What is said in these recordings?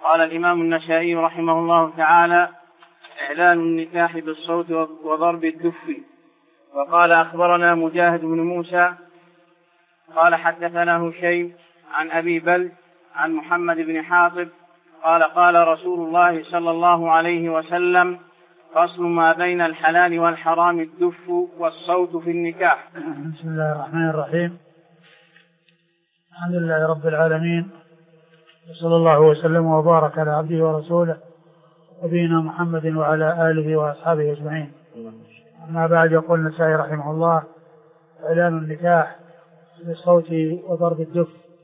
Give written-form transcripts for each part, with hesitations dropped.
قال الإمام النسائي رحمه الله تعالى: إعلان النكاح بالصوت وضرب الدف. وقال: أخبرنا مجاهد بن موسى قال حدثنا هشيم عن أبي بل عن محمد بن حاطب قال: قال رسول الله صلى الله عليه وسلم: فصل ما بين الحلال والحرام الدف والصوت في النكاح. بسم الله الرحمن الرحيم. الحمد لله رب العالمين، وصلى الله وسلم وبارك على عبده ورسوله نبينا محمد وعلى آله وأصحابه أجمعين. أما بعد، يقول النسائي رحمه الله: إعلان النكاح بالصوت وضرب الدف.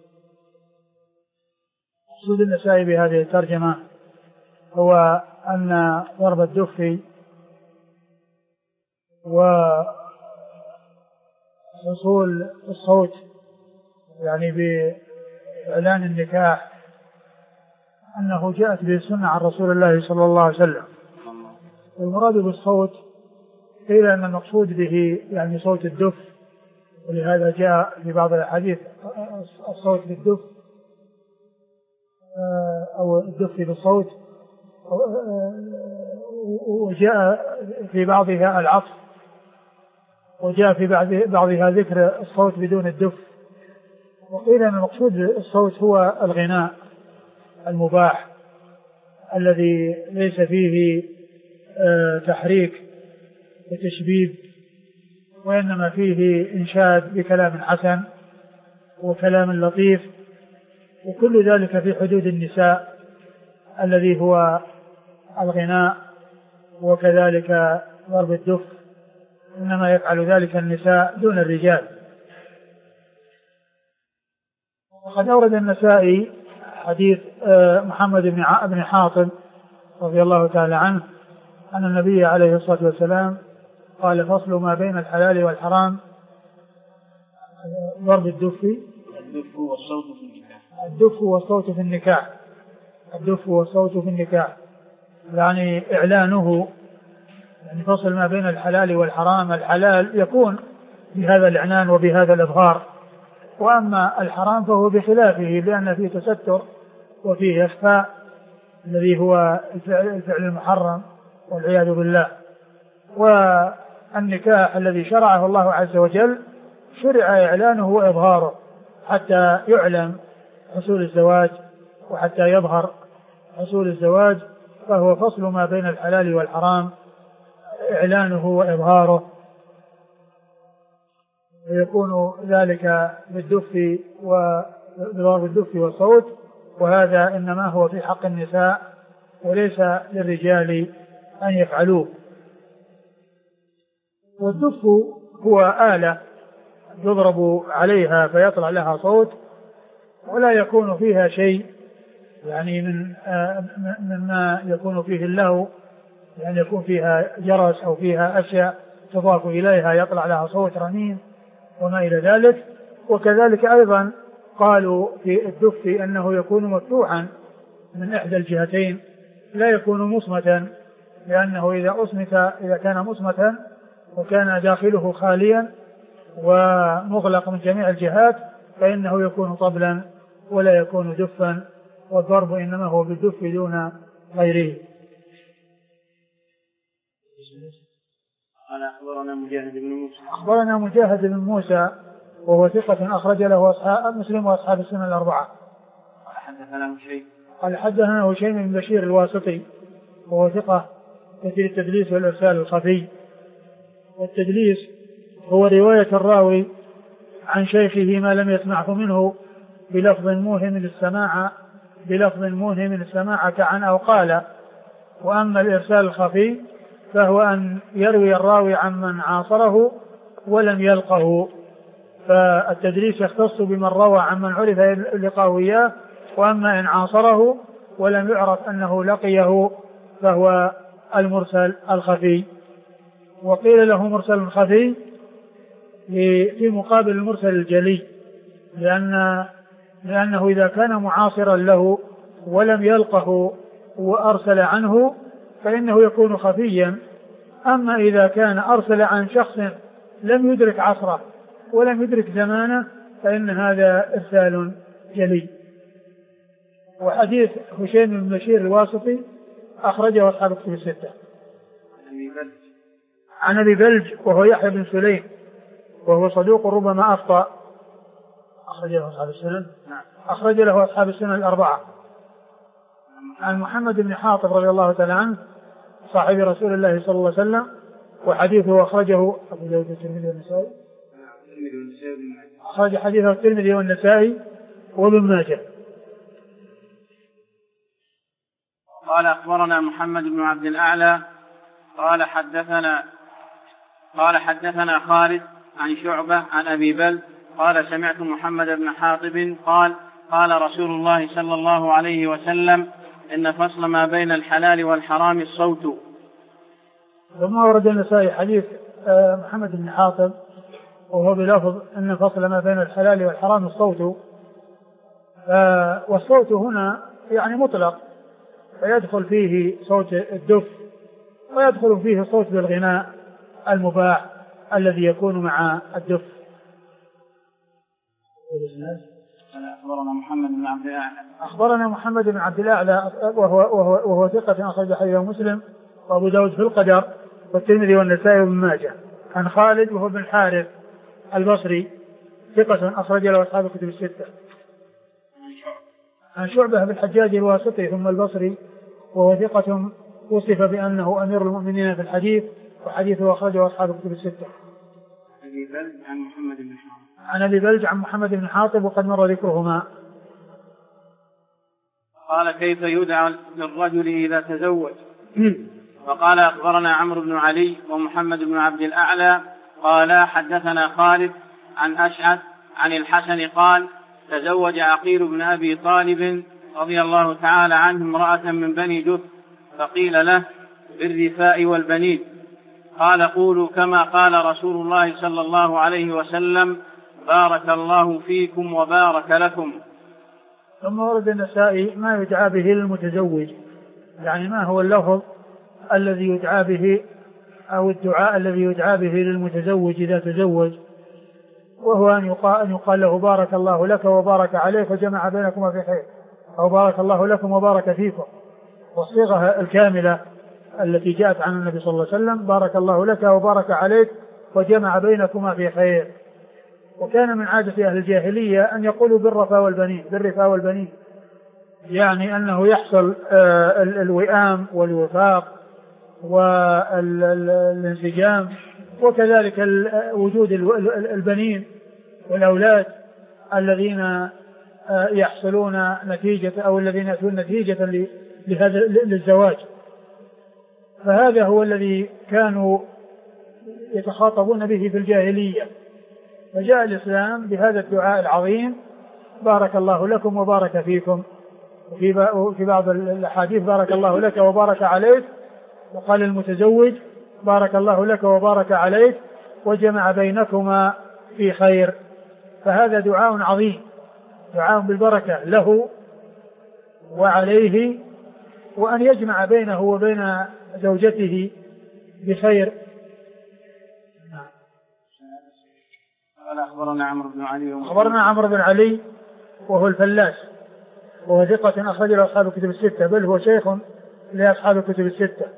مقصود النسائي بهذه الترجمة هو أن ضرب الدف وحصول الصوت يعني بإعلان النكاح أنه جاءت به السنة عن رسول الله صلى الله عليه وسلم. والمراد بالصوت قيل أن المقصود به يعني صوت الدف، ولهذا جاء في بعض الأحاديث الصوت بالدف أو الدف بالصوت، وجاء في بعضها العطف، وجاء في بعضها ذكر الصوت بدون الدف. وقيل أن المقصود بالصوت هو الغناء المباح الذي ليس فيه تحريك وتشبيب، وإنما فيه إنشاد بكلام حسن وكلام لطيف، وكل ذلك في حدود النساء الذي هو الغناء. وكذلك ضرب الدف إنما يفعل ذلك النساء دون الرجال. وقد أورد النسائي حديث محمد بن حاطب رضي الله تعالى عنه أن النبي عليه الصلاة والسلام قال: فصل ما بين الحلال والحرام ضرب الدف والصوت في النكاح. الدف والصوت في النكاح. الدف والصوت في النكاح يعني إعلانه، يعني فصل ما بين الحلال والحرام. الحلال يكون بهذا الإعلان وبهذا الإظهار، وأما الحرام فهو بخلافه، لأن فيه تستر وفيه إخفاء الذي هو الفعل المحرم والعياذ بالله. والنكاح الذي شرعه الله عز وجل شرع إعلانه وإظهاره حتى يعلم حصول الزواج وحتى يظهر حصول الزواج، فهو فصل ما بين الحلال والحرام، إعلانه وإظهاره. ويكون ذلك بالدف وبضرب الدف والصوت، وهذا إنما هو في حق النساء وليس للرجال أن يفعلوه. والدف هو آلة يضرب عليها فيطلع لها صوت، ولا يكون فيها شيء يعني مما يكون فيه اللهو، يعني يكون فيها جرس أو فيها أشياء تضاف إليها يطلع لها صوت رنين وما إلى ذلك. وكذلك أيضا قالوا في الدف أنه يكون مفتوحا من إحدى الجهتين، لا يكون مصمتا، لأنه إذا كان مصمتا وكان داخله خاليا ومغلق من جميع الجهات فإنه يكون طبلا ولا يكون دفا، والضرب إنما هو بالدف دون غيره. أخبرنا مجاهد بن موسى وهو ثقة أخرج له مسلم وأصحاب السنن الأربعة. قال حدثنا هشيم بن بشير الواسطي وهو ثقة كثير التدليس والإرسال الخفي. والتدليس هو رواية الراوي عن شيخه ما لم يسمعه منه بلفظ موهم السماع كعن أو قال. وأما الإرسال الخفي فهو أن يروي الراوي عن من عاصره ولم يلقه، فالتدليس يختص بمن روى عن من عرف لقاه إياه، وأما إن عاصره ولم يعرف أنه لقيه فهو المرسل الخفي. وقيل له مرسل خفي في مقابل المرسل الجلي، لأنه إذا كان معاصرا له ولم يلقه وأرسل عنه فإنه يكون خفيا. أما إذا كان أرسل عن شخص لم يدرك عصره ولم يدرك زمانه فإن هذا إرسال جلي. وحديث هشيم بن بشير الواسطي أخرجه أصحاب الكتب الستة. عن أبي بلج وهو يحيى بن سليم وهو صدوق ربما أخطأ، أخرج له أصحاب السنن. أخرج له أصحاب السنن الأربعة. عن محمد بن حاطب رضي الله تعالى عنه صاحب رسول الله صلى الله عليه وسلم، وحديثه أخرجه أبو داود والترمذي والنسائي. أخرج حديثه الترمذي والنسائي وابن ماجه. قال أخبرنا محمد بن عبد الأعلى قال حدثنا خالد عن شعبة عن أبي بل قال سمعت محمد بن حاطب قال رسول الله صلى الله عليه وسلم إن فصل ما بين الحلال والحرام الصوت. ثم ورد النسائي حديث محمد بن حاطب وهو بلفظ إن فصل ما بين الحلال والحرام الصوت، والصوت هنا يعني مطلق، فيدخل فيه صوت الدف ويدخل فيه صوت بالغناء المباح الذي يكون مع الدف. أخبرنا محمد بن عبد الأعلى وهو ثقة أخرج حديثه مسلم وأبو داود في القدر والترمذي والنسائي وابن ماجه. عن خالد وهو بن الحارث البصري ثقة أخرج له أصحاب الكتب الستة. عن شعبة بن الحجاج الواسطي ثم البصري وهو ثقة وصف بأنه أمير المؤمنين في الحديث، وحديثه أخرجه أصحاب الكتب الستة. عن أبي بلج عن محمد بن حاطب وقد مر ذكرهما. قال كيف يدعى للرجل إذا تزوج؟ وقال أخبرنا عمرو بن علي ومحمد بن عبد الأعلى قال حدثنا خالد عن أشعث عن الحسن قال تزوج عقيل بن أبي طالب رضي الله تعالى عنه امرأة من بني جث، فقيل له بالرفاء والبنين، قال قولوا كما قال رسول الله صلى الله عليه وسلم بارك الله فيكم وبارك لكم. ثم ورد النسائي ما يدعى به للمتزوج، يعني ما هو اللفظ الذي يدعى به أو الدعاء الذي يدعى به للمتزوج إذا تزوج، وهو أن يقال له بارك الله لك وبارك عليك وجمع بينكما في خير، أو بارك الله لكم وبارك فيكم. والصيغة الكاملة التي جاءت عن النبي صلى الله عليه وسلم بارك الله لك وبارك عليك وجمع بينكما في خير. وكان من عادة أهل الجاهلية أن يقولوا بالرفا والبنين، يعني أنه يحصل الوئام والوفاق والانسجام، وكذلك وجود البنين والأولاد الذين يحصلون نتيجة أو الذين يأتون نتيجة لهذا للزواج. فهذا هو الذي كانوا يتخاطبون به في الجاهلية، فجاء الإسلام بهذا الدعاء العظيم بارك الله لكم وبارك فيكم. وفي بعض الأحاديث بارك الله لك وبارك عليك، وقال المتزوج بارك الله لك وبارك عليك وجمع بينكما في خير. فهذا دعاء عظيم، دعاء بالبركة له وعليه، وأن يجمع بينه وبين زوجته بخير. أخبرنا عمرو بن علي وهو الفلاس وهو ثقة أخرج له أصحاب الكتب الستة، بل هو شيخ لأصحاب الكتب الستة.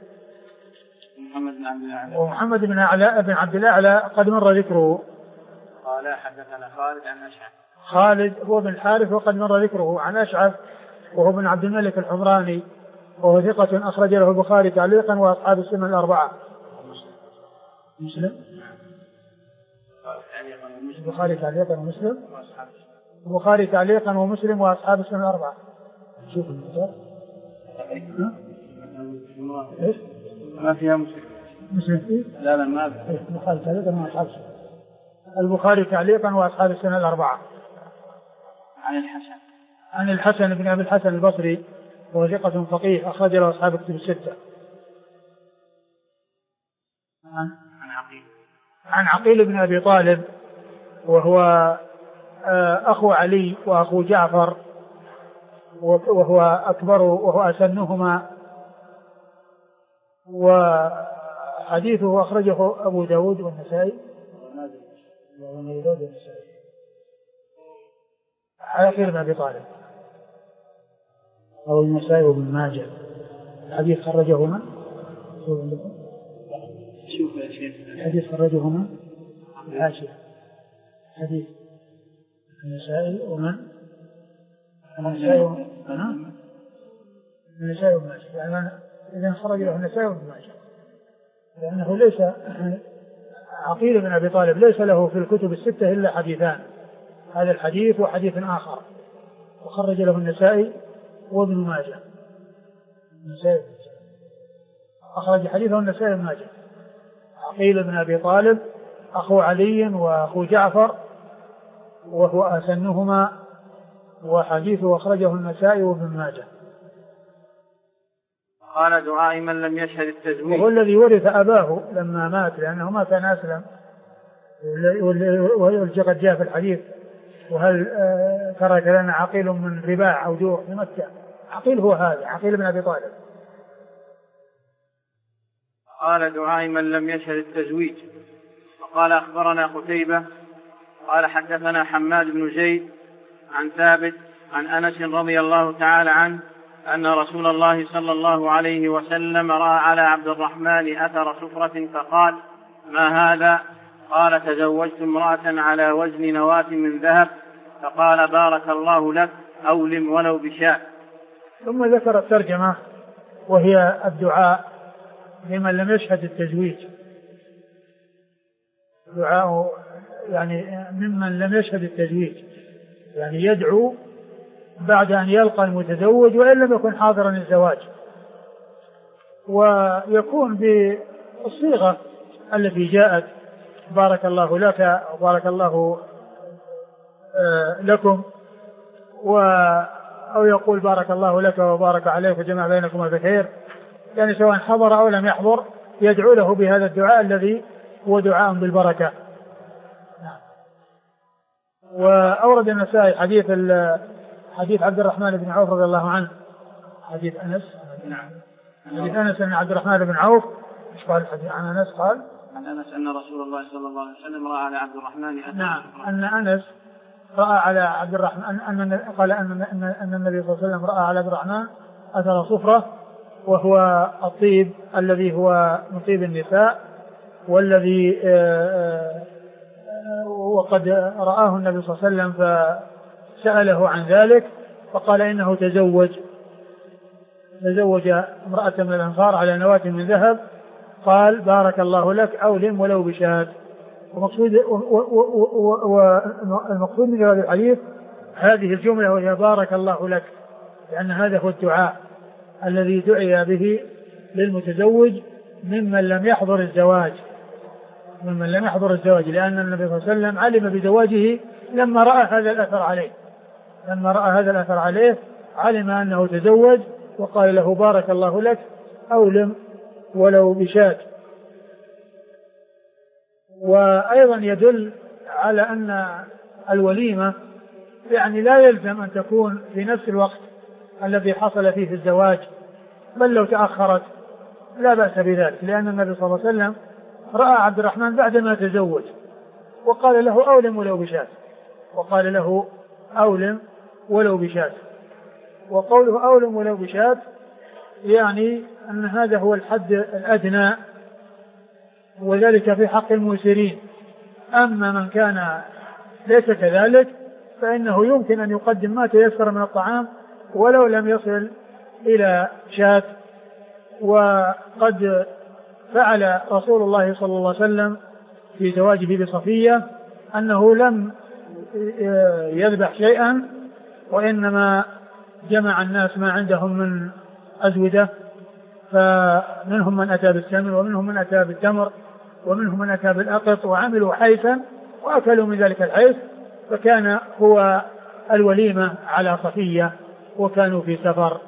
ومحمد بن عبد الأعلى قد مر ذكره. قال حدثنا خالد عن أشعث. خالد هو بن الحارث وقد مر ذكره. عن أشعث وهو بن عبد الملك الحمراني وهو ثقة أخرج له البخاري تعليقا وأصحاب السنن الأربعة. مسلم البخاري تعليقا ومسلم، البخاري تعليقا ومسلم وأصحاب السنن الأربعة. شوف المختار ايش؟ ما فيها مسلم فيه؟ لا ما فيها. البخاري تعليقا وأصحاب السنن، البخاري تعليقا وأصحاب السنن الأربعة. عن الحسن بن أبي الحسن البصري وهو ثقة فقيه أخرج له أصحاب الكتب الستة. عن عقيل بن أبي طالب وهو أخو علي وأخو جعفر، وهو أكبر وهو أسنهما، وحديثه أخرجه أبو داود والنسائي. عقيل بن أبي طالب أو النسائي وابن ماجه. الحديث خرجه من؟ شوف يا شيخ الحديث خرجه من؟ الحاشية. حديث النسائي ومن؟ النسائي وابن ماجه. يعني إذا خرج له النسائي وابن ماجه، لأنه ليس عقيل بن أبي طالب ليس له في الكتب الستة إلا حديثان، هذا الحديث وحديث آخر، وخرج له النسائي وابن ماجه. النسائي أخرج حديثه النسائي وابن ماجه. عقيل بن أبي طالب أخو علي وأخو جعفر، وهو أسنهما، وحديثه أخرجه النسائي وابن ماجه. قال دعاء من لم يشهد التزويج، وهو الذي ورث أباه لما مات، لأنه ما كان أسلم، وقد جاء في الحديث وهل ترك لنا عقيل من رباع أو جوع في مكة. عقيل هو هذا، عقيل بن أبي طالب. قال دعاء من لم يشهد التزويج. وقال أخبرنا قتيبة قال حدثنا حماد بن زيد عن ثابت عن أنس رضي الله تعالى عنه أن رسول الله صلى الله عليه وسلم رأى على عبد الرحمن أثر سفرة فقال: ما هذا؟ قال: تزوجت امرأة على وزن نواة من ذهب. فقال: بارك الله لك، أولم ولو بشاة. ثم ذكر الترجمة وهي الدعاء لمن لم يشهد التزويج، دعاء يعني ممن لم يشهد التزويج، يعني يدعو بعد أن يلقى المتزوج وإن لم يكن حاضرا الزواج، ويكون بالصيغة التي جاءت: بارك الله لك وبارك الله لكم، أو يقول بارك الله لك وبارك عليك وجمع بينكما بخير، يعني سواء حضر أو لم يحضر يدعو له بهذا الدعاء الذي هو دعاء بالبركة. وأورد النسائي حديث عبد الرحمن بن عوف رضي الله عنه، حديث أنس أن عبد الرحمن بن عوف قال عن أنس قال عن أنس أن رسول الله صلى الله عليه وسلم رأى على عبد الرحمن أثر. نعم، أن أنس رأى على عبد الرحمن قال أن النبي صلى الله عليه وسلم رأى على عبد الرحمن أثر صفرة، وهو الطيب الذي هو من طيب النساء، والذي وقد رآه النبي صلى الله عليه وسلم فسأله عن ذلك، فقال إنه تزوج امرأة من الأنصار على نواة من ذهب. قال: بارك الله لك، أولم ولو بشاة. والمقصود من هذا الحديث هذه الجملة وهي بارك الله لك، لأن هذا هو الدعاء الذي دعي به للمتزوج ممن لم يحضر الزواج، لأن النبي صلى الله عليه وسلم علم بزواجه لما رأى هذا الأثر عليه، علم أنه تزوج، وقال له: بارك الله لك، أولم ولو بشاة. وأيضا يدل على أن الوليمة يعني لا يلزم أن تكون في نفس الوقت الذي حصل فيه الزواج، بل لو تأخرت لا بأس بذلك، لأن النبي صلى الله عليه وسلم رأى عبد الرحمن بعدما تزوج وقال له: أولم ولو بشاة. وقوله أولم ولو بشاة يعني أن هذا هو الحد الأدنى، وذلك في حق الميسرين. أما من كان ليس كذلك فإنه يمكن أن يقدم ما تيسر من الطعام ولو لم يصل إلى شاة. وقد فعل رسول الله صلى الله عليه وسلم في زواجه بصفية أنه لم يذبح شيئا، وإنما جمع الناس ما عندهم من أزودة، فمنهم من أتى بالسمن، ومنهم من أتى بالتمر، ومنهم من أتى بالأقط، وعملوا حيثا وأكلوا من ذلك الحيث، فكان هو الوليمة على صفية، وكانوا في سفر.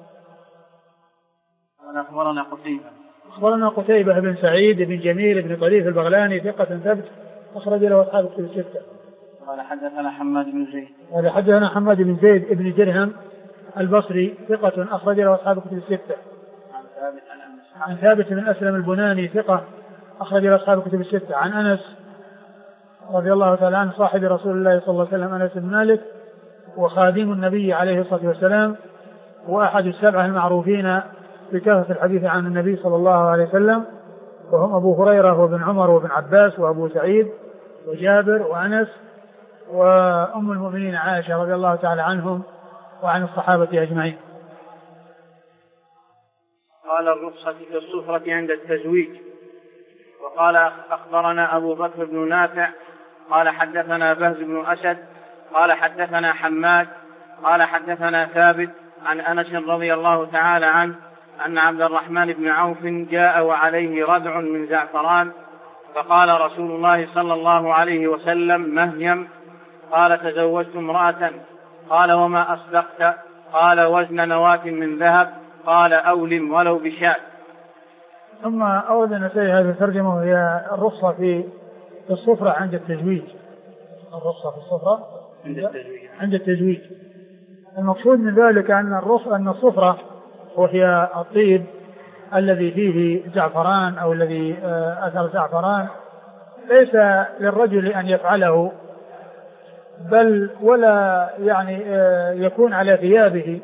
أخبرنا قتيبة بن سعيد بن جميل بن طريف البغلاني ثقة ثبت أخرج له أصحاب الكتب الستة. قال حدثنا حماد بن زيد بن درهم البصري ثقة أخرج له أصحاب الكتب الستة. عن ثابت بن أسلم البناني ثقة أخرج له أصحاب الكتب الستة. عن أنس رضي الله تعالى عنه صاحب رسول الله صلى الله عليه وسلم أنس بن مالك وخادم النبي عليه الصلاة والسلام، وأحد السبعة المعروفين بكثرة الحديث عن النبي صلى الله عليه وسلم، وهم أبو هريرة وابن عمر وابن عباس وأبو سعيد وجابر وأنس وأم المؤمنين عائشة رضي الله تعالى عنهم وعن الصحابة أجمعين. قال الرخصة في الصفرة عند التزويج. وقال أخبرنا أبو بكر بن نافع قال حدثنا بهز بن أسد قال حدثنا حماد قال حدثنا ثابت عن أنس رضي الله تعالى عنه أن عبد الرحمن بن عوف جاء وعليه ردع من زعفران، فقال رسول الله صلى الله عليه وسلم: مهيم. قال: تزوجت امرأة. قال: وما أصدقت؟ قال: وزن نواة من ذهب. قال: أولم ولو بشاة. ثم أورد النسائي هذه الترجمة وهي الرخصة في الصفرة عند التزويج. الرخصة في الصفرة عند التزويج. المقصود من ذلك أن الصفرة وهي الطيب الذي فيه زعفران أو الذي أثر زعفران ليس للرجل أن يفعله، بل ولا يعني يكون على ثيابه،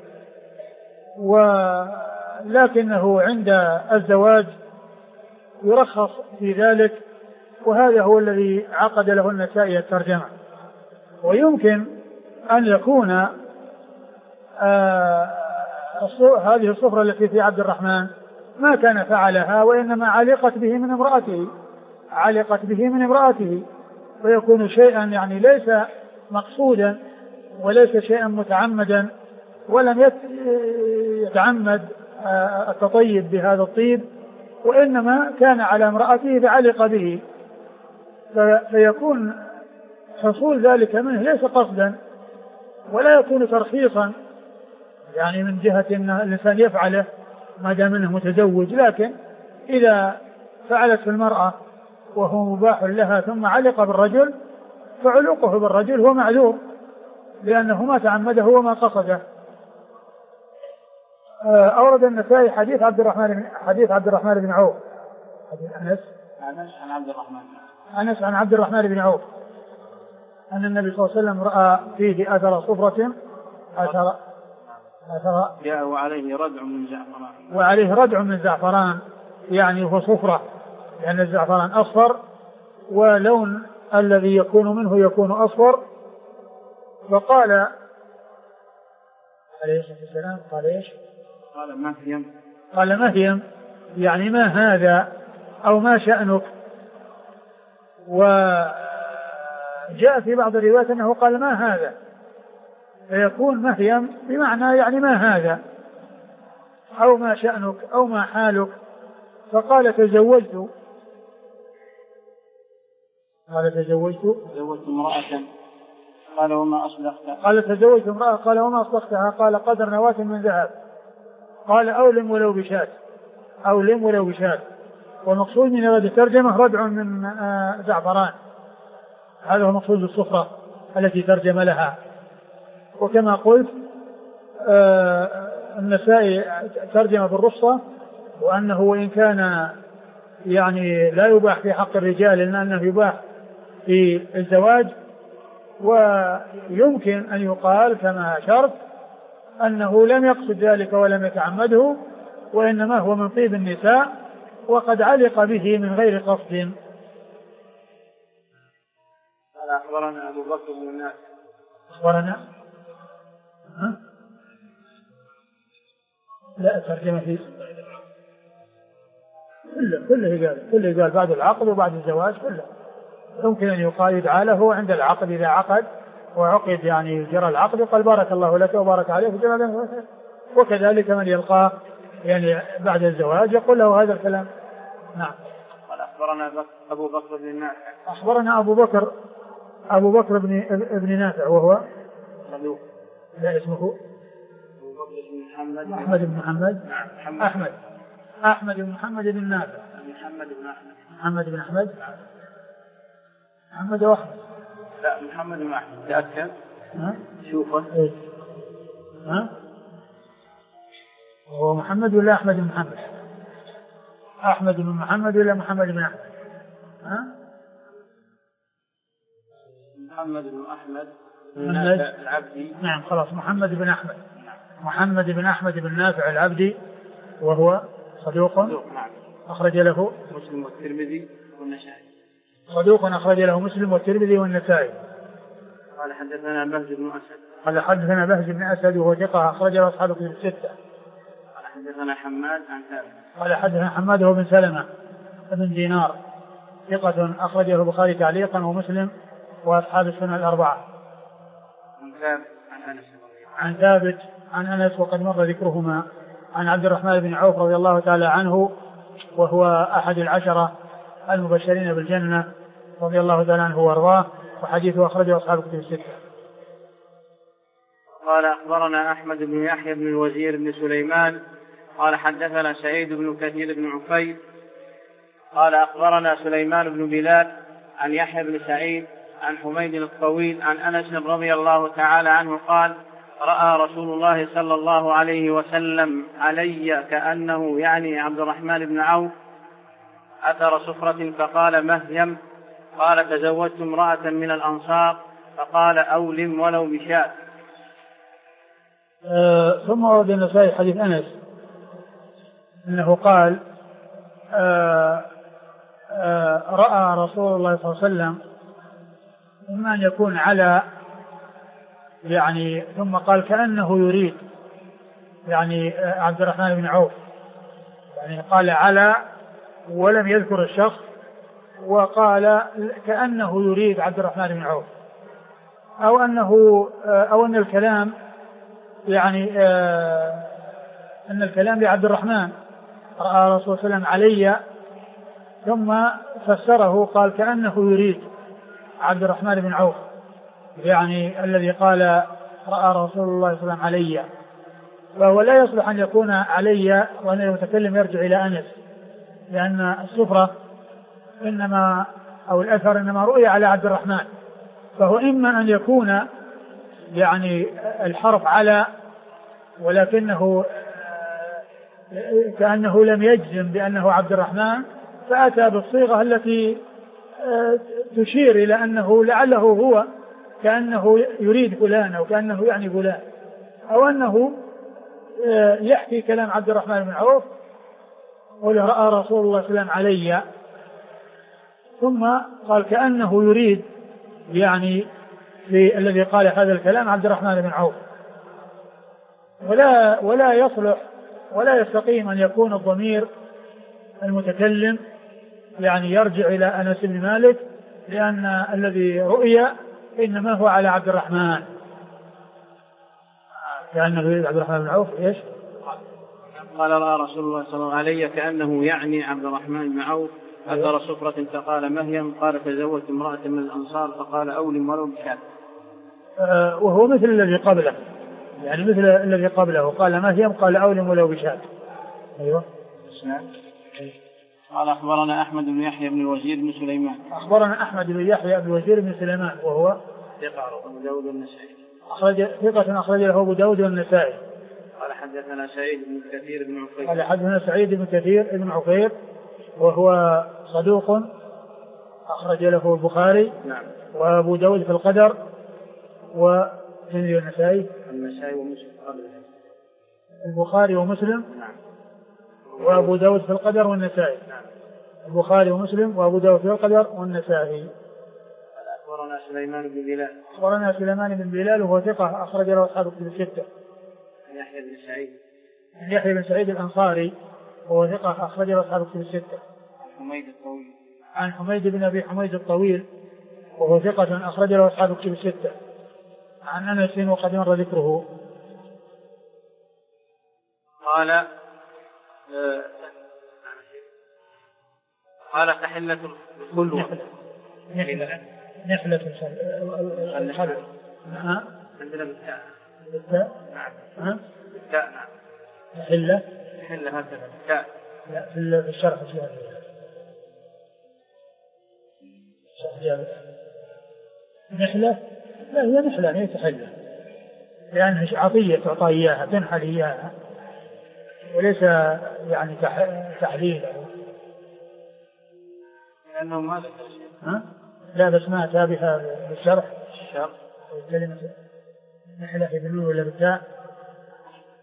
ولكنه عند الزواج يرخص في ذلك، وهذا هو الذي عقد له النسائي الترجمة. ويمكن أن يكون هذه الصفرة التي في عبد الرحمن ما كان فعلها، وإنما علقت به من امرأته، ويكون شيئا يعني ليس مقصودا وليس شيئا متعمدا، ولم يتعمد التطيب بهذا الطيب، وإنما كان على امرأته فعلق به، فيكون حصول ذلك منه ليس قصدا ولا يكون ترخيصا يعني من جهة أن الإنسان يفعله ما دام انه متزوج، لكن إذا فعلت في المرأة وهو مباح لها ثم علق بالرجل فعلوقه بالرجل هو معذور لأنه ما تعمده وما قصده. أورد النسائي حديث عبد الرحمن بن عوف، حديث أنس عن عبد الرحمن بن عوف أن النبي صلى الله عليه وسلم رأى فيه أثر صفرة جاء وعليه ردع من زعفران يعني هو صفرة، لأن الزعفران أصفر ولون الذي يكون منه يكون أصفر. فقال عليه الصلاة والسلام قال إيش؟ قال مهيم يعني ما هذا أو ما شأنك. وجاء في بعض الروايات أنه قال ما هذا، فيكون مهيم بمعنى يعني ما هذا أو ما شأنك أو ما حالك. فقال تزوجت امرأة. قال: وما أصدقت؟ قال: تزوجت امرأة. قال: وما أصدقتها؟ قال: قدر نواة من ذهب. قال: أولم ولو بشاة. والمقصود من هذه الترجمة ردع من زعفران، هذا هو مقصود الصفرة التي ترجم لها. وكما قلت النسائي ترجم بالرخصة، وأنه وإن كان يعني لا يباح في حق الرجال إلا أنه يباح في الزواج، ويمكن أن يقال كما شرط أنه لم يقصد ذلك ولم يتعمده، وإنما هو من طيب النساء وقد علق به من غير قصد. قال: أخبرنا أبو بكر بن نافع. أخبرنا لا ترجمة فيه كله قال بعد العقد وبعد الزواج كله. يمكن أن يدعى له عند العقد إذا عقد وعقد يعني جرى العقد قال: بارك الله لك وبارك عليك، وكذلك من يلقاه يعني بعد الزواج يقول له هذا الكلام. نعم. قال: أخبرنا أبو بكر بن نافع. أخبرنا أبو بكر بن نافع وهو صدوق. لا اسمه أبو بكر بن محمد. أحمد بن محمد. نعم. أحمد بن محمد بن نافع. محمد بن أحمد. محمد وأحمد. لا، محمد بن أحمد. تأكد. شوفه. إيه. هو محمد ولا أحمد بن محمد؟ أحمد بن محمد ولا محمد بن أحمد؟ محمد بن أحمد العبدي. نعم خلاص، محمد بن أحمد. محمد بن أحمد بن نافع العبدي وهو صدوق نعم. أخرج له مسلم والترمذي والنسائي. صدوق أخرج له مسلم والترمذي والنسائي. قال حدثنا بهز بن أسد. قال حدثنا بهز بن أسد وهو ثقة أخرج له أصحاب الكتب الستة. قال حدثنا حماد عن ثابت. قال حدثنا حماد هو بن سلمة بن دينار ثقة أخرجه البخاري تعليقا ومسلم وأصحاب السنة الأربعة. عن ثابت عن أنس وقد مر ذكرهما. عن عبد الرحمن بن عوف رضي الله تعالى عنه وهو أحد العشرة المبشرين بالجنة رضي الله تعالى عنه وارضاه وحديثه أخرجه أصحاب الكتب الستة. قال أخبرنا أحمد بن يحيى بن الوزير بن سليمان قال حدثنا سعيد بن كثير بن عفيف قال أخبرنا سليمان بن بلال عن يحيى بن سعيد عن حميد الطويل عن أنس رضي الله تعالى عنه قال رأى رسول الله صلى الله عليه وسلم علي كأنه يعني عبد الرحمن بن عوف أثر صفرة فقال مهيم قال تزوجت امرأة من الأنصار فقال أولم ولو بشاة. ثم ورد النسائي حديث أنس أنه قال رأى رسول الله صلى الله عليه وسلم إما أن يكون على يعني ثم قال كأنه يريد يعني عبد الرحمن بن عوف يعني قال على ولم يذكر الشخص وقال كأنه يريد عبد الرحمن بن عوف أو أن الكلام يعني أن الكلام لعبد الرحمن رأى رسول الله صلى الله عليه وسلم علي ثم فسره قال كأنه يريد عبد الرحمن بن عوف يعني الذي قال رأى رسول الله صلى الله عليه وسلم علي وهو لا يصلح أن يكون علي وأن المتكلم يرجع إلى أنس لأن السفرة إنما أو الأثر إنما رؤي على عبد الرحمن فهو إما أن يكون يعني الحرف على ولكنه كأنه لم يجزم بأنه عبد الرحمن فأتى بالصيغة التي تشير إلى أنه لعله هو كأنه يريد فلان أو كأنه يعني فلان أو أنه يحكي كلام عبد الرحمن بن عوف ورأى رسول الله صلى الله عليه وسلم علي ثم قال كأنه يريد يعني في الذي قال هذا الكلام عبد الرحمن بن عوف ولا يصلح ولا يستقيم أن يكون الضمير المتكلم يعني يرجع إلى أنس بن مالك لأن الذي رؤي إنما هو على عبد الرحمن كأنه يريد عبد الرحمن بن عوف إيش؟ قال رأى رسول الله صلى الله عليه كأنه يعني عبد الرحمن بن عوف أثر صفرة فقال مهيم قال تزوجت امرأة من الأنصار فقال أولم ولو بشاة. وهو مثل الذي قبله يعني مثل الذي قبله قال مهيم قال أولم ولو بشاة. أيوة. قال أخبرنا أحمد بن يحيى بن الوزير بن سليمان. أخبرنا أحمد بن يحيى بن الوزير بن سليمان وهو ثقة أبو داود والنسائي. ثقة أخرج له أبو داود والنسائي. قال حدثنا سعيد بن كثير بن عفير. قال حدثنا سعيد بن كثير بن عفير وهو صدوق أخرج له البخاري. نعم. وأبو داود في القدر والترمذي والنسائي. النسائي ومسلم قبل البخاري ومسلم. نعم. وأبو داود في القدر والنسائي. نعم. البخاري ومسلم وأبو داود في القدر والنسائي. أخبرنا سليمان بن بلال. أخبرنا سليمان بن بلال وهو ثقة أخرج له أصحاب الكتب الستة. يحيى بن سعيد. يحيى بن سعيد الأنصاري وهو ثقة أخرج له أصحاب الكتب الستة. حميد الطويل. عن حميد بن أبي حميد الطويل وهو ثقة أخرج له أصحاب الكتب الستة. عن أنس وقد مر ذكره. قال تحلة الخلوة. نحلة الخلوة. عندنا بالتاء. بالتاء؟ نعم. بالتاء نعم. حلة هكذا بالتاء. لا في الشرح نحلة لا هي نحلة ليس حلة لأنها عطية تعطى إياها تنحل إياها وليس يعني تحليل لأنه ما لا بس ما تابها بالشرح الشرح كلمة نحلة في بالنون ولا بالتاء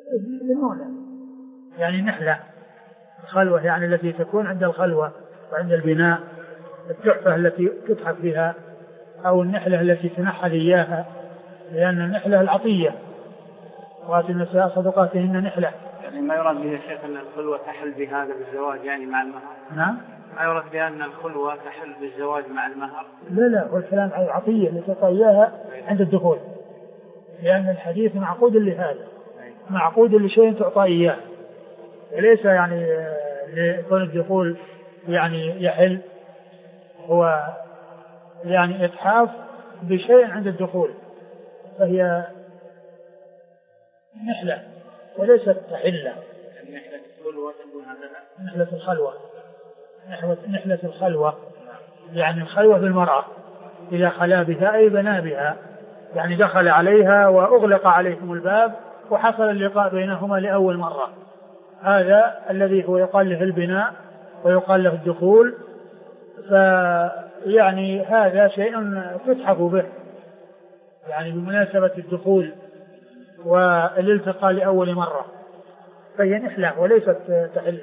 للمولى، يعني نحلة الخلوة يعني التي تكون عند الخلوة وعند البناء، التحفة التي تتحف بها أو النحلة التي تنحل إياها، لأن النحلة العطية وآتوا النساء صدقاتهن نحلة. يعني ما يراد به الشيخ أن الخلوة تحل بهذا بالزواج يعني مع المهر؟ نعم، ما يراد بأن الخلوة تحل بالزواج مع المهر؟ لا والكلام عن العطية اللي تعطى إياها عند الدخول، لأن الحديث معقود لهذا، معقود لشيء تعطى إياه، وليس يعني لكون الدخول يعني يحل، هو يعني إتحاف بشيء عند الدخول، فهي نحلة وليست تحلة. نحلة الخلوة تكون هكذا؟ نحلة الخلوة، نحلة الخلوة يعني الخلوة بالمرأة إذا خلا بها أي بنى بها، يعني دخل عليها وأغلق عليهم الباب وحصل اللقاء بينهما لأول مرة، هذا الذي هو يقال له البناء ويقال له الدخول، فيعني هذا شيء تتحف به يعني بمناسبة الدخول والالتقاء لأول مرة، فهي نحلة وليست تحلة.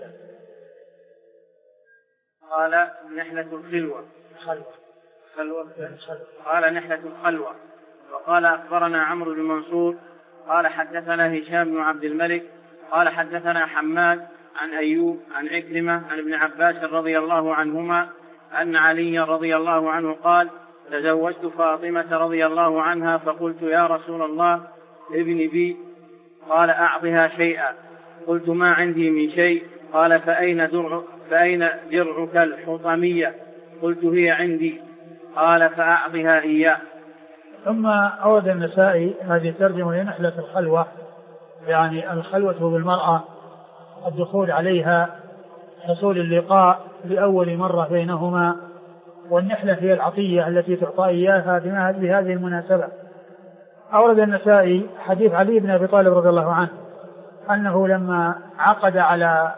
قال نحلة الخلوة خلوة. قال نحلة الخلوة. وقال أخبرنا عمرو بن منصور قال حدثنا هشام بن عبد الملك قال حدثنا حماد عن أيوب عن عكرمة عن ابن عباس رضي الله عنهما أن علي رضي الله عنه قال تزوجت فاطمة رضي الله عنها فقلت يا رسول الله ابني بي، قال أعطها شيئا، قلت ما عندي من شيء، قال فأين درعك الحطمية، قلت هي عندي، قال فأعطها إياه. ثم أورد النسائي هذه الترجمة هي نحلة الخلوة، يعني الخلوة بالمرأة، الدخول عليها، حصول اللقاء لأول مرة بينهما، والنحلة هي العطية التي تعطى إياها بهذه المناسبة. أورد النسائي حديث علي بن أبي طالب رضي الله عنه أنه لما عقد على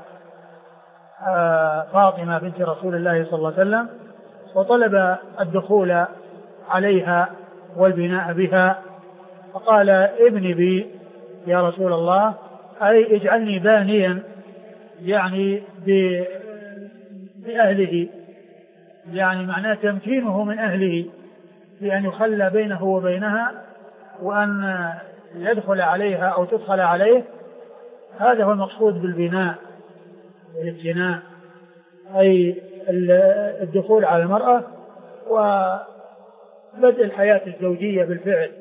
فاطمة بنت رسول الله صلى الله عليه وسلم وطلب الدخول عليها والبناء بها، فقال ابني بي يا رسول الله، أي اجعلني بانيا يعني بأهله، يعني معناه تمكينه من أهله بأن يخلى بينه وبينها وأن يدخل عليها أو تدخل عليه، هذا هو المقصود بالبناء والابتناء، أي الدخول على المرأة وبدء الحياة الزوجية بالفعل.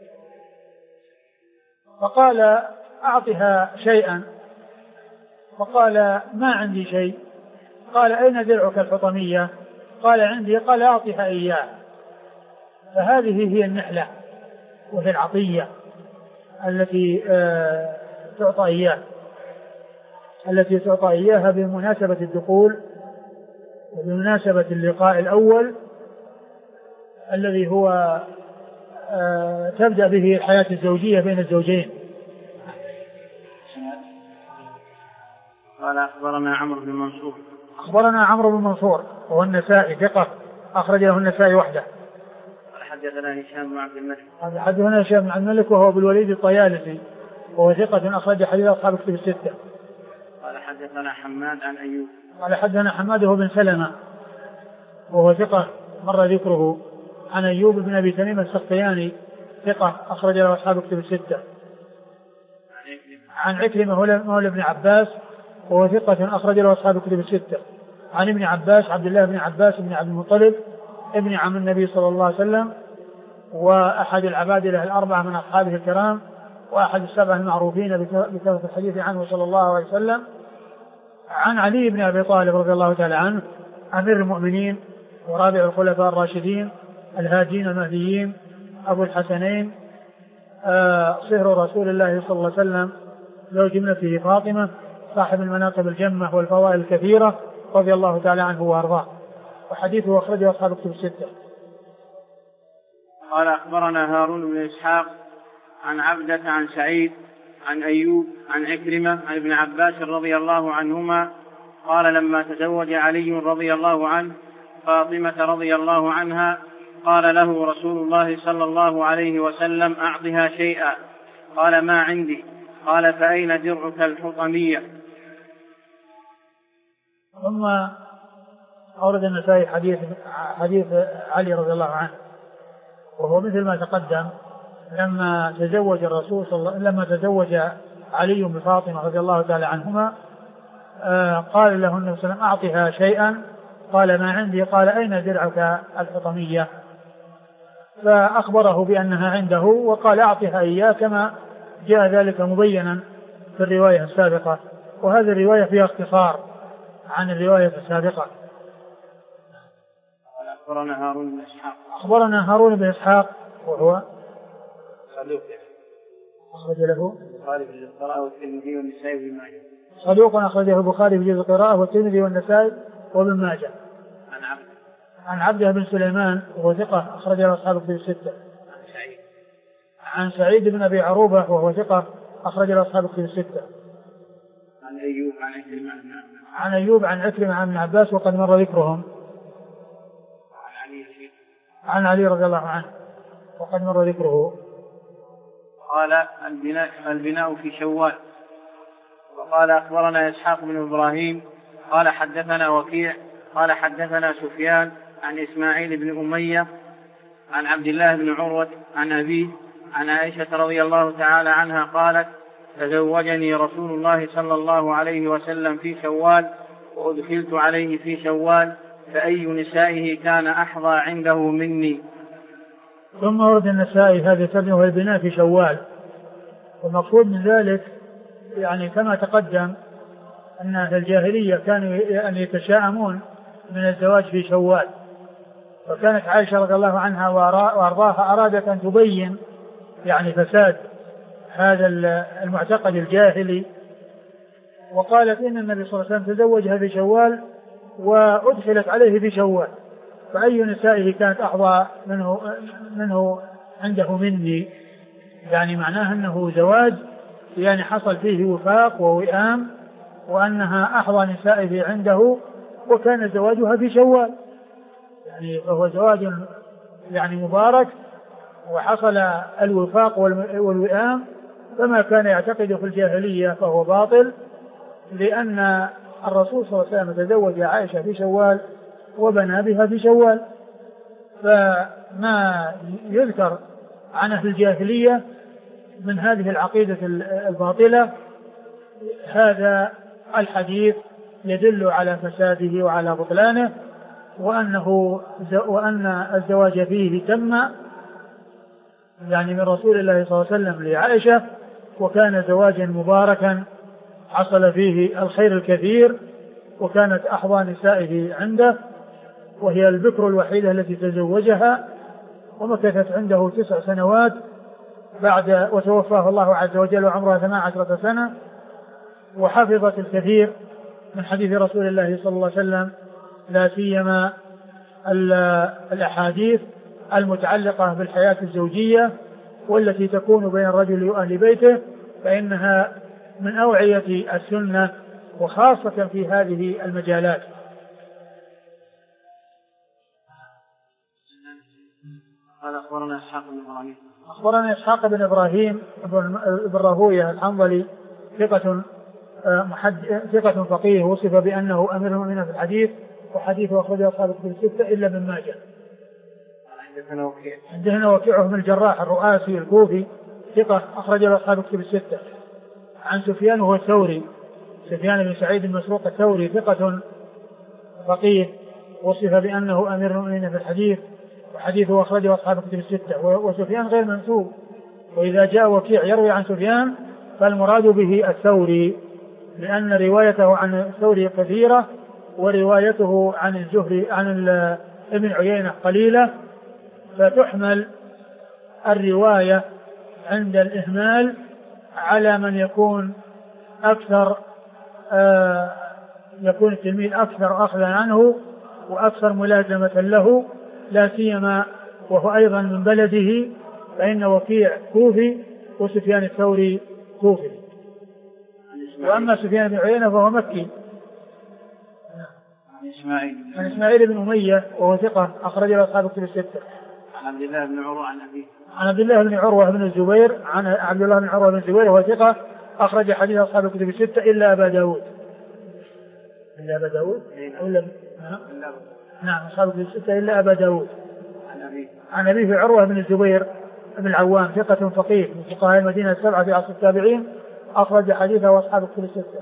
فقال أعطها شيئا، فقال ما عندي شيء، قال أين درعك الحطمية، قال عندي، قال أعطها إياه. فهذه هي النحلة وهي العطية التي تعطى إياه، التي تعطى إياها بمناسبة الدخول وبمناسبة اللقاء الأول الذي هو تبدأ به الحياة الزوجية بين الزوجين. قال أخبرنا عمرو بن منصور. أخبرنا عمرو بن منصور وهو النسائي ثقة أخرج له النسائي وحده. حدثنا هشام بن عبد الملك. حدثنا هشام بن عبد الملك وهو بالوليد الطيالسي وهو ثقة أخرج حديث أصحاب الكتب الستة. قال حدثنا حماد عن أيوب. قال حدثنا حماد وهو بن سلمة وهو ثقة مر ذكره، عن أيوب بن أبي تميم السختياني ثقة أخرج له أصحاب الكتب الستة. عن عكرمة مولى ابن عباس وهو ثقة أخرج له أصحاب الكتب الستة. عن ابن عباس عبد الله بن عباس بن عبد المطلب ابن عم النبي صلى الله عليه وسلم، وأحد العبادلة الأربعة من أصحابه الكرام، وأحد السبعة المعروفين بكثرة الحديث عنه صلى الله عليه وسلم. عن علي بن أبي طالب رضي الله تعالى عنه أمير المؤمنين ورابع الخلفاء الراشدين الهادين المهديين أبو الحسنين، صهر رسول الله صلى الله عليه وسلم زوج ابنته فاطمة، صاحب المناقب الجمة والفوائد الكثيرة رضي الله تعالى عنه وأرضاه، وحديثه أخرجه أصحاب الكتب الستة. قال أخبرنا هارون بن إسحاق عن عبدة عن سعيد عن أيوب عن عكرمة عن ابن عباس رضي الله عنهما قال لما تزوج علي رضي الله عنه فاطمة رضي الله عنها قال له رسول الله صلى الله عليه وسلم أعطها شيئا، قال ما عندي، قال فأين درعك الحطمية؟ ثم أورد النسائي حديث علي رضي الله عنه، وهو مثل ما تقدم. لما تزوج علي بفاطمة رضي الله تعالى عنهما قال له النبي صلى الله عليه وسلم أعطها شيئا، قال ما عندي، قال أين درعك الحطمية؟ فأخبره بأنها عنده وقال أعطها إياه، كما جاء ذلك مبينا في الرواية السابقة، وهذه الرواية فيها اختصار عن الرواية السابقة. أخبرنا هارون بن إسحاق وهو أخرج له البخاري في القراءة والترمذي والنسائي وابن ماجه. صدوق أخرجه البخاري في جزء القراءة والترمذي والنسائي وابن ماجه. عن عبده بن سليمان وهو ثقة أخرج له أصحاب الكتب الستة. عن سعيد بن أبي عروبة وهو ثقة أخرج له أصحاب الكتب الستة. عن أيوب عن عكرمة عن ابن عباس وقد مر ذكرهم. عن علي رضي الله عنه وقد مر ذكره. قال البناء في شوال. وقال أخبرنا إسحاق بن إبراهيم قال حدثنا وكيع قال حدثنا سفيان عن إسماعيل بن أمية عن عبد الله بن عروة عن أبيه عن عائشة رضي الله تعالى عنها قالت تزوجني رسول الله صلى الله عليه وسلم في شوال وأدخلت عليه في شوال، فأي نسائه كان أحظى عنده مني. ثم ورد النسائي هذه الترجمة والبناء في شوال، والمقصود من ذلك يعني كما تقدم أن أهل الجاهلية كانوا أن يتشاءمون من الزواج في شوال، فكانت عائشة رضي الله عنها وأرضاها أرادت أن تبين يعني فساد هذا المعتقد الجاهلي، وقالت إن النبي صلى الله عليه وسلم تزوجها في شوال وأدخلت عليه في شوال، فأي نسائه كانت أحظى منه عنده مني، يعني معناه أنه زواج يعني حصل فيه وفاق ووئام، وأنها أحظى نسائه عنده، وكان زواجها في شوال، يعني فهو زواج يعني مبارك وحصل الوفاق والوئام، فما كان يعتقد في الجاهلية فهو باطل، لأن الرسول صلى الله عليه وسلم تزوج عائشة في شوال وبنى بها في شوال. فما يذكر عن أهل الجاهلية من هذه العقيدة الباطلة هذا الحديث يدل على فساده وعلى بطلانه، وأن الزواج فيه تم يعني من رسول الله صلى الله عليه وسلم لعائشة، وكان زواجا مباركا حصل فيه الخير الكثير، وكانت أحظى نسائه عنده، وهي البكر الوحيدة التي تزوجها، ومكثت عنده 9 سنوات بعد وتوفاه الله عز وجل وعمرها 18 سنة، وحفظت الكثير من حديث رسول الله صلى الله عليه وسلم، لا سيما الأحاديث المتعلقة بالحياة الزوجية والتي تكون بين الرجل وأهل بيته، فإنها من أوعية السنة وخاصة في هذه المجالات. قال أخبرنا إسحاق بن إبراهيم. أخبرنا إسحاق بن إبراهيم بن راهويه الحنظلي ثقة فقيه، وصف بأنه أمير المؤمنين في الحديث، وحديثه أخرجه أصحاب الكتب الستة إلا ابن ماجه. حدثنا وكيع بن الجراح الرؤاسي الكوفي ثقة أخرج له أصحاب الكتب الستة. عن سفيان وهو الثوري، سفيان بن سعيد المسروق الثوري ثقة فقيه، وصف بأنه أمير المؤمنين في الحديث، وحديثه أخرجه أصحاب الكتب الستة. وسفيان غير منسوب، وإذا جاء وكيع يروي عن سفيان فالمراد به الثوري، لأن روايته عن الثوري كثيرة، وروايته عن الزهري عن ابن عيينة قليلة، فتحمل الرواية عند الإهمال على من يكون أكثر يكون التلميذ أكثر أخذا عنه وأكثر ملازمة له، لا سيما وهو أيضا من بلده، فإن وكيع كوفي وسفيان الثوري كوفي، وأما سفيان بن عيينة فهو مكي. عن إسماعيل بن أمية وهو ثقة أخرج له أصحاب الكتب الستة. عن عبد الله بن عروة عن أبيه. عن عبد الله بن عروة بن الزبير عن عبد الله بن عروة بن الزبير وهو ثقة أخرج حديث أصحاب الكتب الستة إلا أبا داود. إلا أبا داود نعم أصحاب الكتب الستة إلا أبا داود. عن أبيه عروة بن الزبير بن العوام ثقة فقيه من فقهاء المدينة السبعة في عصر التابعين أخرج حديثه وأصحاب الكتب الستة.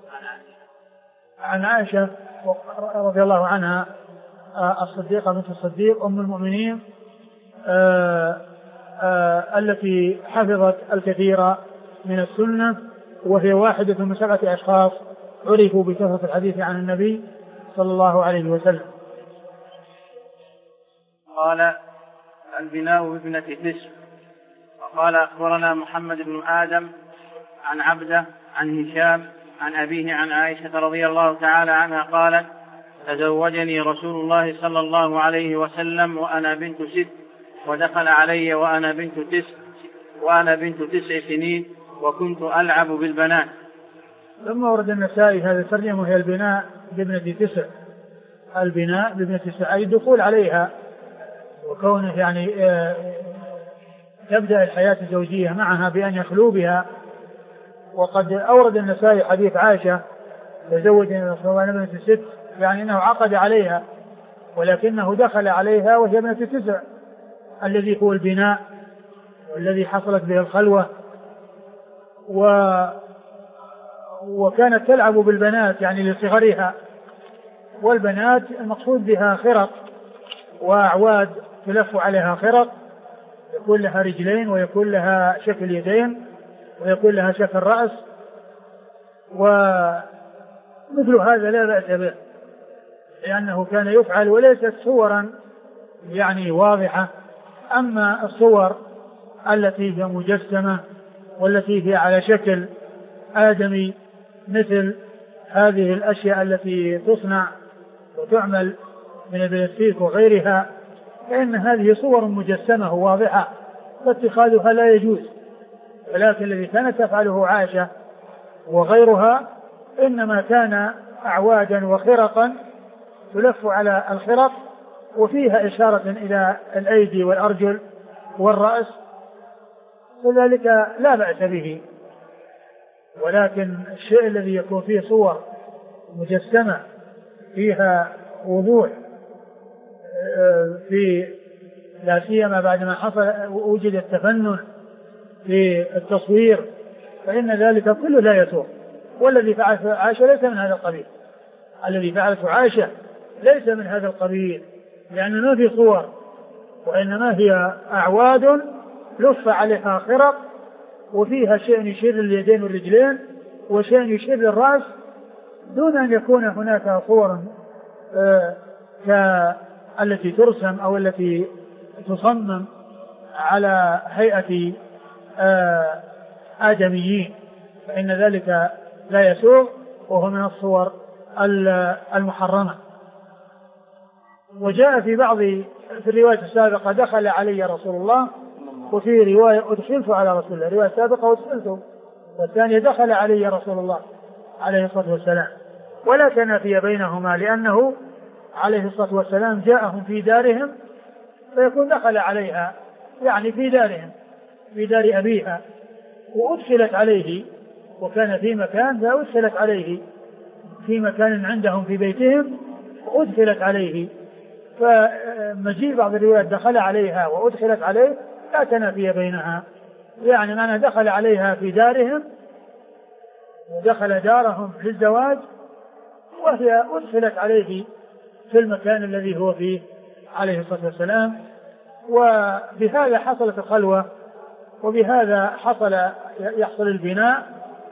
عن عائشة رضي الله عنها الصديقة بنت الصديق أم المؤمنين التي حفظت الكثير من السنة، وهي واحدة من 7 أشخاص عرفوا بكثرة الحديث عن النبي صلى الله عليه وسلم. قال البناء بابنة تسع. وقال أخبرنا محمد بن آدم عن عبده عن هشام عن أبيه عن عائشة رضي الله تعالى عنها قالت تزوجني رسول الله صلى الله عليه وسلم وأنا بنت 6 ودخل علي وأنا بنت 9 سنين وكنت ألعب بالبنات. ثم ورد النسائي هذا الترجمة وهي البناء بابنة 9. البناء بابنة 9 أي الدخول عليها وكونه يعني تبدأ الحياة الزوجية معها بأن يخلو بها. وقد أورد النسائي حديث عائشة تزوجني رسول الله ابنة 6 يعني أنه عقد عليها ولكنه دخل عليها وهي ابنة 9 الذي هو البناء والذي حصلت به الخلوة. وكانت تلعب بالبنات يعني لصغرها، والبنات المقصود بها خرق وأعواد تلف عليها خرق يكون لها رجلين ويكون لها شكل يدين ويكون لها شكل رأس، ومثل هذا لا بأس به لأنه كان يفعل وليست صورا يعني واضحة. أما الصور التي هي مجسمة والتي هي على شكل آدمي مثل هذه الأشياء التي تصنع وتعمل من البلاستيك وغيرها فإن هذه صور مجسمة واضحة فاتخاذها لا يجوز. ولكن الذي كانت تفعله عائشة وغيرها إنما كان أعوادا وخرقا تلف على الخرق وفيها إشارة إلى الأيدي والأرجل والرأس، فذلك لا بأس به. ولكن الشيء الذي يكون فيه صور مجسمة فيها وضوح في لا سيما بعد ما حصل وجد التفنن في التصوير فإن ذلك كله لا يسوغ. والذي فعله عائشة ليس من هذا القبيل، الذي فعلته عائشة ليس من هذا القبيل لأن ما في صور وإنما هي أعواد لف عليها خرق وفيها شيء يشير لليدين والرجلين وشيء يشير للرأس دون أن يكون هناك صور التي ترسم أو التي تصمم على هيئة آدميين، فإن ذلك لا يسوغ وهو من الصور المحرمة. وجاء في الرواية السابقة دخل علي رسول الله، وفي رواية أدخلت على رسول الله، الرواية السابقة وادخلته، والثانية دخل علي رسول الله عليه الصلاة والسلام، ولا تنافي بينهما لأنه عليه الصلاة والسلام جاءهم في دارهم فيكون دخل عليها يعني في دارهم في دار أبيها وأدخلت عليه وكان في مكان فأدخلت عليه في مكان عندهم في بيتهم وأدخلت عليه. فمجيء بعض الروايات دخل عليها وأدخلت عليه لا تنافي بينها، يعني معنى دخل عليها في دارهم ودخل دارهم في الزواج وهي أدخلت عليه في المكان الذي هو فيه عليه الصلاة والسلام. وبهذا حصلت الخلوة وبهذا يحصل البناء.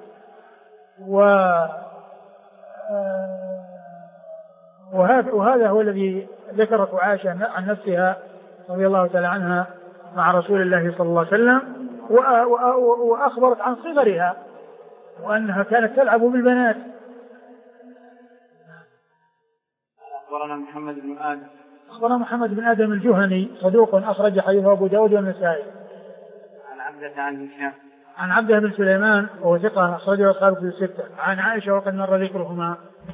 وهذا هو الذي ذكرته عائشة عن نفسها رضي الله تعالى عنها مع رسول الله صلى الله عليه وسلم، وأخبرت عن صغرها وأنها كانت تلعب بالبنات. أخبرنا محمد بن آدم الجهني صدوق أخرج حديثه أبو داود والنسائي. عن عبده بن سليمان وهو ثقة أخرجه أصحاب الكتب الستة. عن عائشة وقد مر ذكرهما.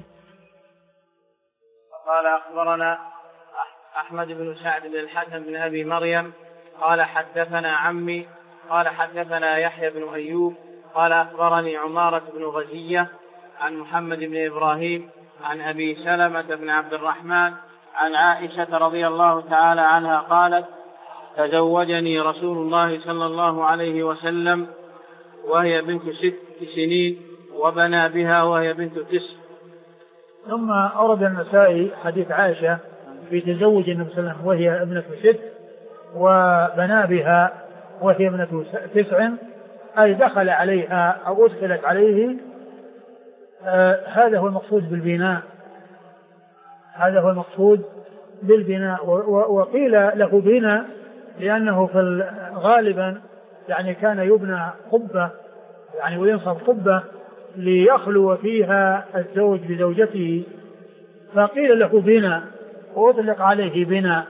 قال أخبرنا أحمد بن سعد بن الحسن بن أبي مريم قال حدثنا عمي قال حدثنا يحيى بن أيوب قال أخبرني عمارة بن غزية عن محمد بن إبراهيم عن أبي سلمة بن عبد الرحمن عن عائشة رضي الله تعالى عنها قالت: تزوجني رسول الله صلى الله عليه وسلم وهي بنت 6 سنين وبنى بها وهي بنت 9. ثم أورد النسائي حديث عائشة في تزوج النبي صلى الله عليه وسلم وهي ابنة 6 وبنى بها وهي ابنة 9، أي دخل عليها أو أدخلت عليه. هذا هو المقصود بالبناء، هذا هو المقصود بالبناء. وقيل له بناء لأنه في غالبا يعني كان يبنى قبة، يعني وينصب قبة ليخلو فيها الزوج بزوجته، فقيل له بناء وأطلق عليه بناء.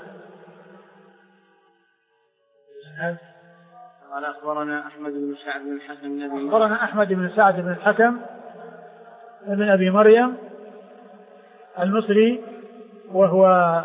قال أخبرنا أحمد بن سعد بن الحكم أخبرنا أحمد بن سعد بن الحكم ابن أبي مريم المصري، وهو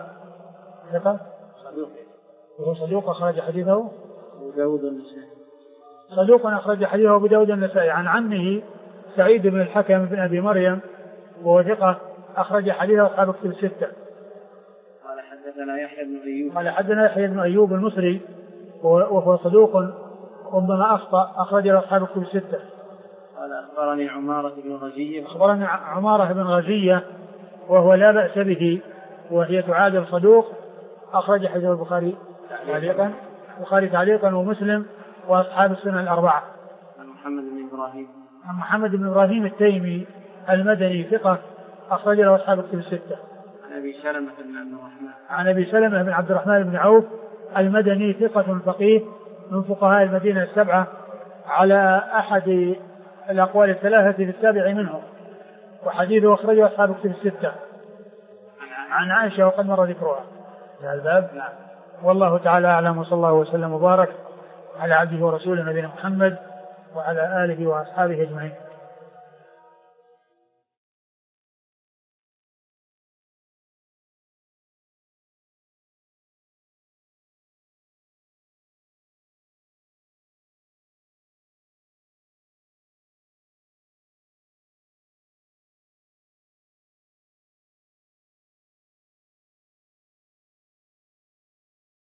صدوق أخرج حديثه أبو داود النسائي. صدوق أخرج حديثه أبو داود النسائي. عن عمه سعيد بن الحكم بن أبي مريم وهو ثقة أخرج حديثه أصحاب الكتب 6. قال حدثنا يحيى بن أيوب. قال حدثنا يحيى بن أيوب المصري وهو صدوق ربما أخطأ أخرج أصحاب الكتب 6. قال أخبرني عمارة بن غزية. أخبرني عمارة بن غزية وهو لا بأس به، وهي تعادل صدوق أخرج حديث البخاري تعليقا ومسلم وأصحاب السنن الأربعة. عن محمد بن إبراهيم. عن محمد بن إبراهيم التيمي المدني ثقة أخرج له أصحاب الكتب 6. عن أبي سلمة بن عبد الرحمن. عن أبي سلمة بن عبد الرحمن بن عوف المدني ثقة فقيه من فقهاء المدينة 7 على أحد الأقوال 3 في السابع منهم، وحديثه أخرجه أصحاب الكتب 6. عن عائشة وقد مر ذكرها في الباب. والله تعالى أعلم، وصلى الله وسلم وبارك على عبده ورسوله نبينا محمد وعلى آله وأصحابه أجمعين.